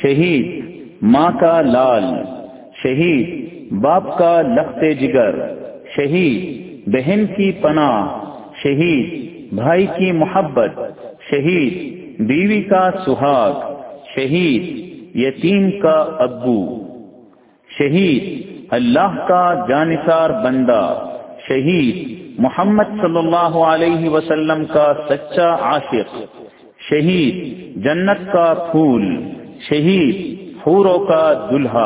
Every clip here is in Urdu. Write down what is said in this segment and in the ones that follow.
شہید ماں کا لال، شہید باپ کا لخت جگر، شہید بہن کی پناہ، شہید بھائی کی محبت، شہید بیوی کا سہاگ، شہید یتیم کا ابو، شہید اللہ کا جانثار بندہ، شہید محمد صلی اللہ علیہ وسلم کا سچا عاشق، شہید جنت کا پھول، شہید حوروں کا دلہا۔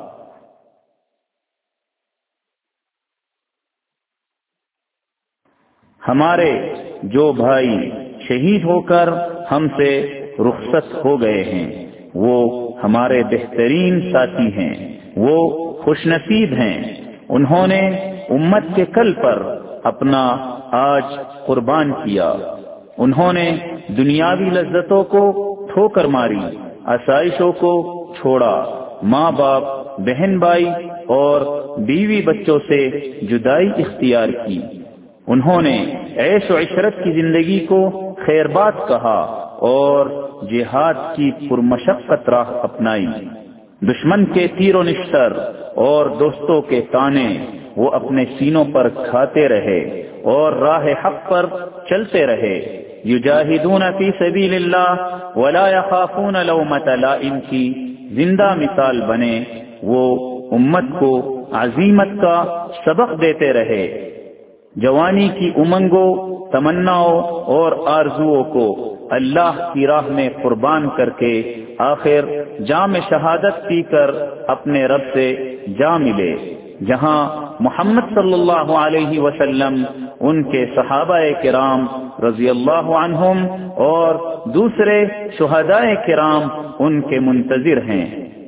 ہمارے جو بھائی شہید ہو کر ہم سے رخصت ہو گئے ہیں وہ ہمارے بہترین ساتھی ہیں، وہ خوش نصیب ہیں، انہوں نے امت کے کل پر اپنا آج قربان کیا، انہوں نے دنیاوی لذتوں کو ٹھوکر ماری، آسائشوں کو چھوڑا، ماں باپ، بہن بھائی اور بیوی بچوں سے جدائی اختیار کی، انہوں نے عیش و عشرت کی زندگی کو خیر بات کہا اور جہاد کی پرمشقت راہ اپنائی، دشمن کے تیر و نشتر اور دوستوں کے طعنے وہ اپنے سینوں پر کھاتے رہے اور راہ حق پر چلتے رہے، یجاہدون فی سبیل اللہ ولا یخافون لومۃ لائم کی زندہ مثال بنے، وہ امت کو عزیمت کا سبق دیتے رہے، جوانی کی امنگوں، تمناؤں اور آرزوؤں کو اللہ کی راہ میں قربان کر کے آخر جام شہادت پی کر اپنے رب سے جا ملے، جہاں محمد صلی اللہ علیہ وسلم، ان کے صحابہ کرام رضی اللہ عنہم اور دوسرے شہداء کرام ان کے منتظر ہیں۔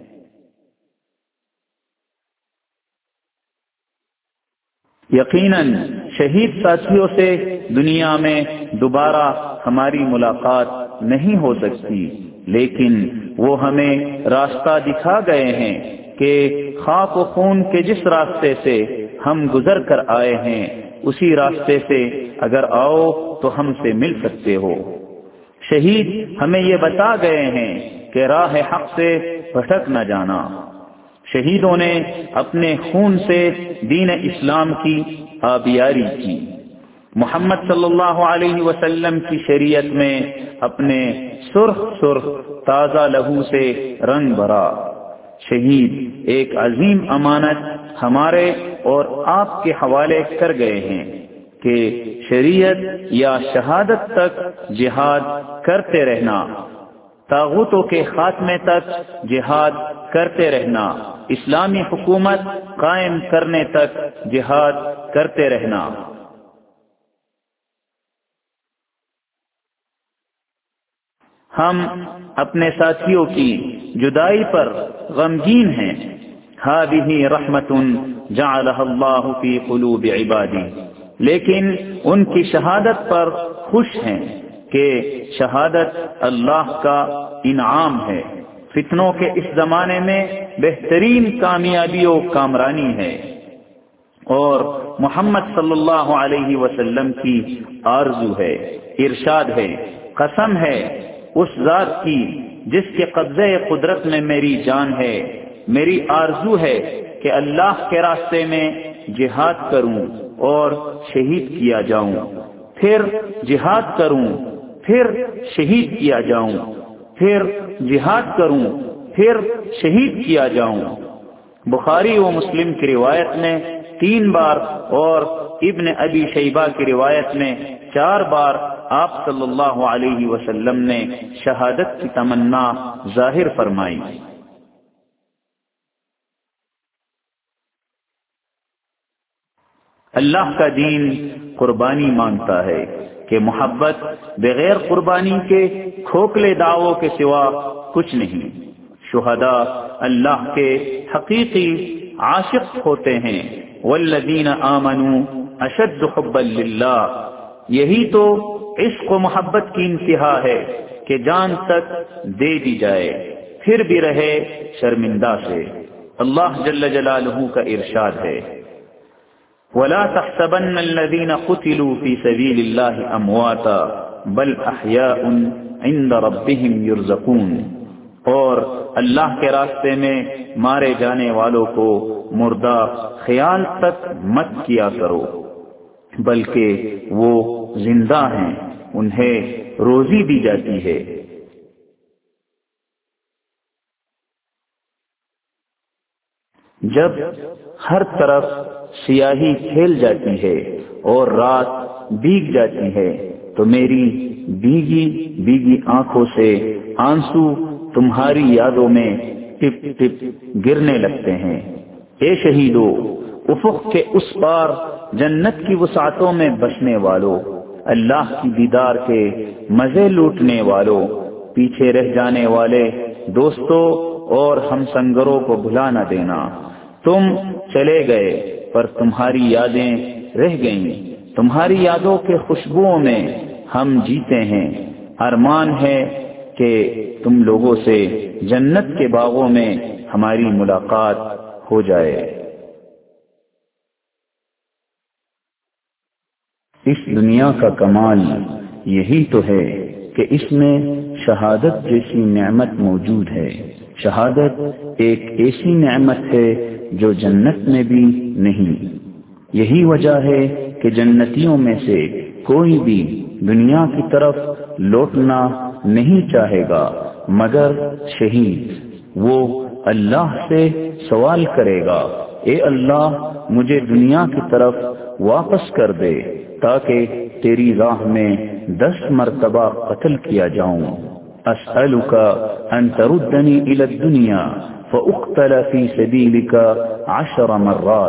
یقیناً شہید ساتھیوں سے دنیا میں دوبارہ ہماری ملاقات نہیں ہو سکتی، لیکن وہ ہمیں راستہ دکھا گئے ہیں کہ خاک و خون کے جس راستے سے ہم گزر کر آئے ہیں اسی راستے سے اگر آؤ تو ہم سے مل سکتے ہو۔ شہید ہمیں یہ بتا گئے ہیں کہ راہ حق سے بھٹک نہ جانا، شہیدوں نے اپنے خون سے دین اسلام کی آبیاری کی، محمد صلی اللہ علیہ وسلم کی شریعت میں اپنے سرخ سرخ تازہ لہو سے رنگ بھرا۔ شہید ایک عظیم امانت ہمارے اور آپ کے حوالے کر گئے ہیں کہ شریعت یا شہادت تک جہاد کرتے رہنا، طاغوتوں کے خاتمے تک جہاد کرتے رہنا، اسلامی حکومت قائم کرنے تک جہاد کرتے رہنا۔ ہم اپنے ساتھیوں کی جدائی پر غمگین ہیں، هذه رحمت جعلها اللہ فی قلوب عبادی، لیکن ان کی شہادت پر خوش ہیں کہ شہادت اللہ کا انعام ہے، فتنوں کے اس زمانے میں بہترین کامیابی و کامرانی ہے، اور محمد صلی اللہ علیہ وسلم کی آرزو ہے، ارشاد ہے، قسم ہے اس ذات کی جس کے قبضے قدرت میں میری جان ہے، میری آرزو ہے کہ اللہ کے راستے میں جہاد کروں اور شہید کیا جاؤں، پھر جہاد کروں، پھر شہید کیا جاؤں، پھر جہاد کروں، پھر شہید کیا جاؤں۔ بخاری و مسلم کی روایت میں 3 بار اور ابن ابی شیبہ کی روایت میں 4 بار آپ صلی اللہ علیہ وسلم نے شہادت کی تمنا ظاہر فرمائی۔ اللہ کا دین قربانی مانگتا ہے کہ محبت بغیر قربانی کے کھوکھلے دعووں کے سوا کچھ نہیں۔ شہداء اللہ کے حقیقی عاشق ہوتے ہیں، والذین آمنوا اشد حبا للہ، یہی تو عشق و محبت کی انتہا ہے کہ جان تک دے دی جائے پھر بھی رہے شرمندہ سے۔ اللہ جل جلالہ کا ارشاد ہے، وَلَا تَحْسَبَنَّ الَّذِينَ قُتِلُوا فِي سَبِيلِ اللَّهِ أَمْوَاتًا بَلْ أَحْيَاءٌ عِندَ رَبِّهِمْ يُرْزَقُونَ۔ اور اللہ کے راستے میں مارے جانے والوں کو مردہ خیال تک مت کیا کرو، بلکہ وہ زندہ ہیں، انہیں روزی دی جاتی ہے۔ جب ہر طرف سیاہی پھیل جاتی ہے اور رات بھیگ جاتی ہے تو میری بھیگی بھیگی آنکھوں سے آنسو تمہاری یادوں میں ٹپ ٹپ گرنے لگتے ہیں۔ اے شہیدو، افق کے اس پار جنت کی وسعتوں میں بسنے والوں، اللہ کی دیدار کے مزے لوٹنے والوں، پیچھے رہ جانے والے دوستوں اور ہم سنگروں کو بھلا نہ دینا۔ تم چلے گئے پر تمہاری یادیں رہ گئیں، تمہاری یادوں کے خوشبوؤں میں ہم جیتے ہیں۔ ارمان ہے کہ تم لوگوں سے جنت کے باغوں میں ہماری ملاقات ہو جائے۔ اس دنیا کا کمال یہی تو ہے کہ اس میں شہادت جیسی نعمت موجود ہے۔ شہادت ایک ایسی نعمت ہے جو جنت میں بھی نہیں۔ یہی وجہ ہے کہ جنتیوں میں سے کوئی بھی دنیا کی طرف لوٹنا نہیں چاہے گا مگر شہید۔ وہ اللہ سے سوال کرے گا، اے اللہ مجھے دنیا کی طرف واپس کر دے تاکہ تیری راہ میں 10 مرتبہ قتل کیا جاؤں۔ اسألک ان تردنی الی الدنیا فاقتل فی سبیلک 10 مرات۔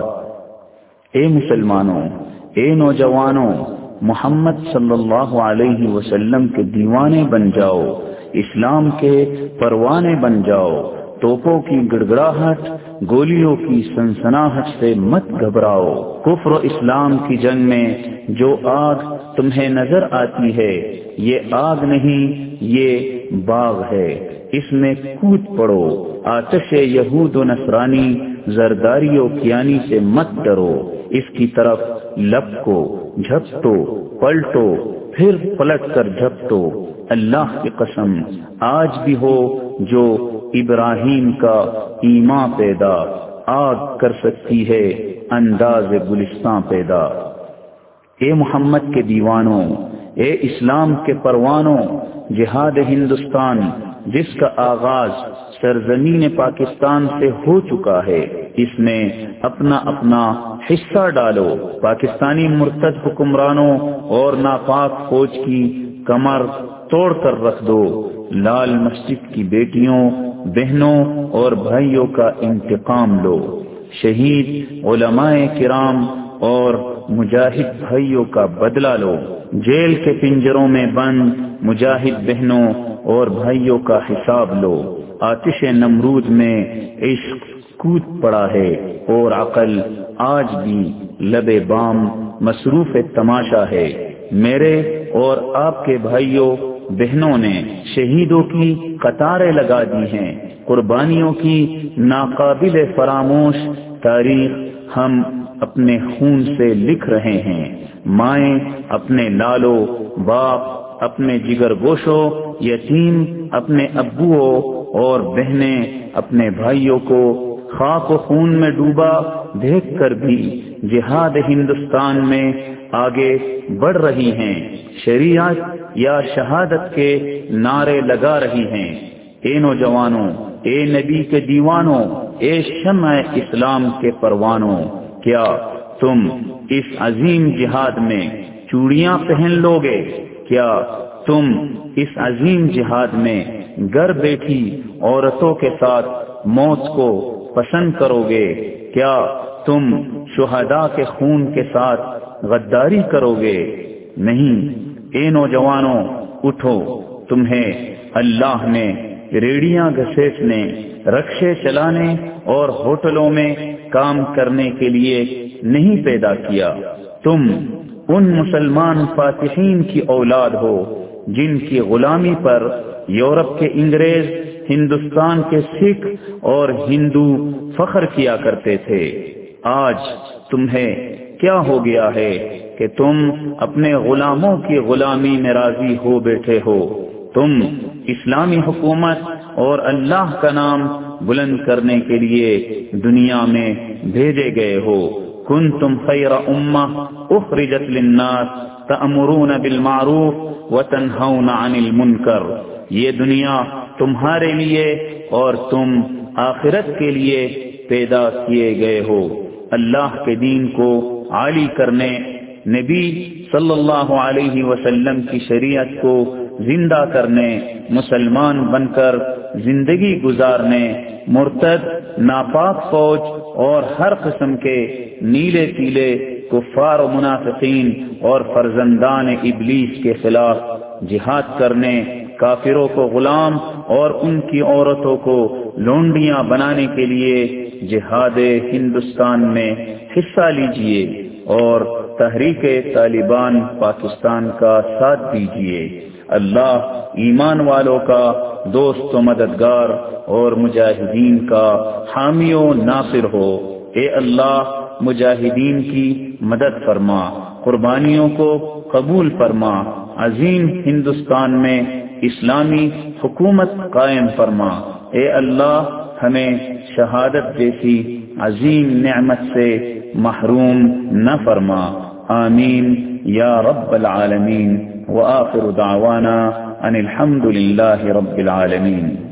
اے مسلمانوں، اے نوجوانوں، محمد صلی اللہ علیہ وسلم کے دیوانے بن جاؤ، اسلام کے پروانے بن جاؤ، توپوں کی گڑگڑاہٹ، گولیوں کی سنسناہٹ سے مت گھبراؤ۔ کفر و اسلام کی جنگ میں جو آگ تمہیں نظر آتی ہے یہ آگ نہیں، یہ باغ ہے، اس میں کود پڑو۔ آتش یہود و نصرانی، زرداری و کیانی سے مت ڈرو، اس کی طرف لپکو، جھپٹو، پلٹو، پھر پلٹ کر جھپٹو۔ اللہ کی قسم آج بھی ہو جو ابراہیم کا ایمان پیدا، آگ کر سکتی ہے انداز گلستان پیدا۔ اے محمد کے دیوانوں، اے اسلام کے پروانوں، جہاد ہندوستان جس کا آغاز سرزمین پاکستان سے ہو چکا ہے، اس میں اپنا اپنا حصہ ڈالو۔ پاکستانی مرتد حکمرانوں اور ناپاک فوج کی کمر توڑ کر رکھ دو۔ لال مسجد کی بیٹیوں، بہنوں اور بھائیوں کا انتقام لو۔ شہید علماء کرام اور مجاہد بھائیوں کا بدلہ لو۔ جیل کے پنجروں میں بند مجاہد بہنوں اور بھائیوں کا حساب لو۔ آتش نمرود میں عشق کود پڑا ہے اور عقل آج بھی لب بام مصروف تماشا ہے۔ میرے اور آپ کے بھائیوں بہنوں نے شہیدوں کی قطاریں لگا دی ہیں۔ قربانیوں کی ناقابل فراموش تاریخ ہم اپنے خون سے لکھ رہے ہیں۔ مائیں اپنے لالو، باپ اپنے جگر گوشوں، یتیم اپنے ابووں اور بہنیں اپنے بھائیوں کو خاک و خون میں ڈوبا دیکھ کر بھی جہاد ہندوستان میں آگے بڑھ رہی ہیں، شریعت یا شہادت کے نعرے لگا رہی ہیں۔ اے نوجوانوں، اے نبی کے دیوانوں، اے شمع اسلام کے پروانوں، کیا تم اس عظیم جہاد میں چوڑیاں پہن لو گے؟ کیا تم اس عظیم جہاد میں گھر بیٹھی عورتوں کے ساتھ موت کو پسند کرو گے؟ کیا تم شہداء کے خون کے ساتھ غداری کرو گے؟ نہیں۔ اے نوجوانوں اٹھو، تمہیں اللہ نے ریڑیاں گھسیٹنے، رکشے چلانے اور ہوٹلوں میں کام کرنے کے لیے نہیں پیدا کیا۔ تم ان مسلمان فاتحین کی اولاد ہو جن کی غلامی پر یورپ کے انگریز، ہندوستان کے سکھ اور ہندو فخر کیا کرتے تھے۔ آج تمہیں کیا ہو گیا ہے کہ تم اپنے غلاموں کی غلامی میں راضی ہو بیٹھے ہو؟ تم اسلامی حکومت اور اللہ کا نام بلند کرنے کے لیے دنیا میں بھیجے گئے ہو. کنتم خیر امہ اخرجت للناس تأمرون بالمعروف وتنہون عن المنکر. یہ دنیا تمہارے لیے اور تم آخرت کے لیے پیدا کیے گئے ہو. اللہ کے دین کو عالی کرنے، نبی صلی اللہ علیہ وسلم کی شریعت کو زندہ کرنے، مسلمان بن کر زندگی گزارنے، مرتد، ناپاک فوج اور ہر قسم کے نیلے پیلے کفار و منافقین اور فرزندان ابلیس کے خلاف جہاد کرنے، کافروں کو غلام اور ان کی عورتوں کو لونڈیاں بنانے کے لیے جہاد ہندوستان میں حصہ لیجئے اور تحریک طالبان پاکستان کا ساتھ دیجئے. اللہ ایمان والوں کا دوست و مددگار اور مجاہدین کا حامی و ناصر ہو. اے اللہ مجاہدین کی مدد فرما، قربانیوں کو قبول فرما، عظیم ہندوستان میں اسلامی حکومت قائم فرما. اے اللہ ہمیں شہادت جیسی عظیم نعمت سے محروم نہ فرما. آمین یا رب العالمین. وآخر دعوانا ان الحمد للہ رب العالمین.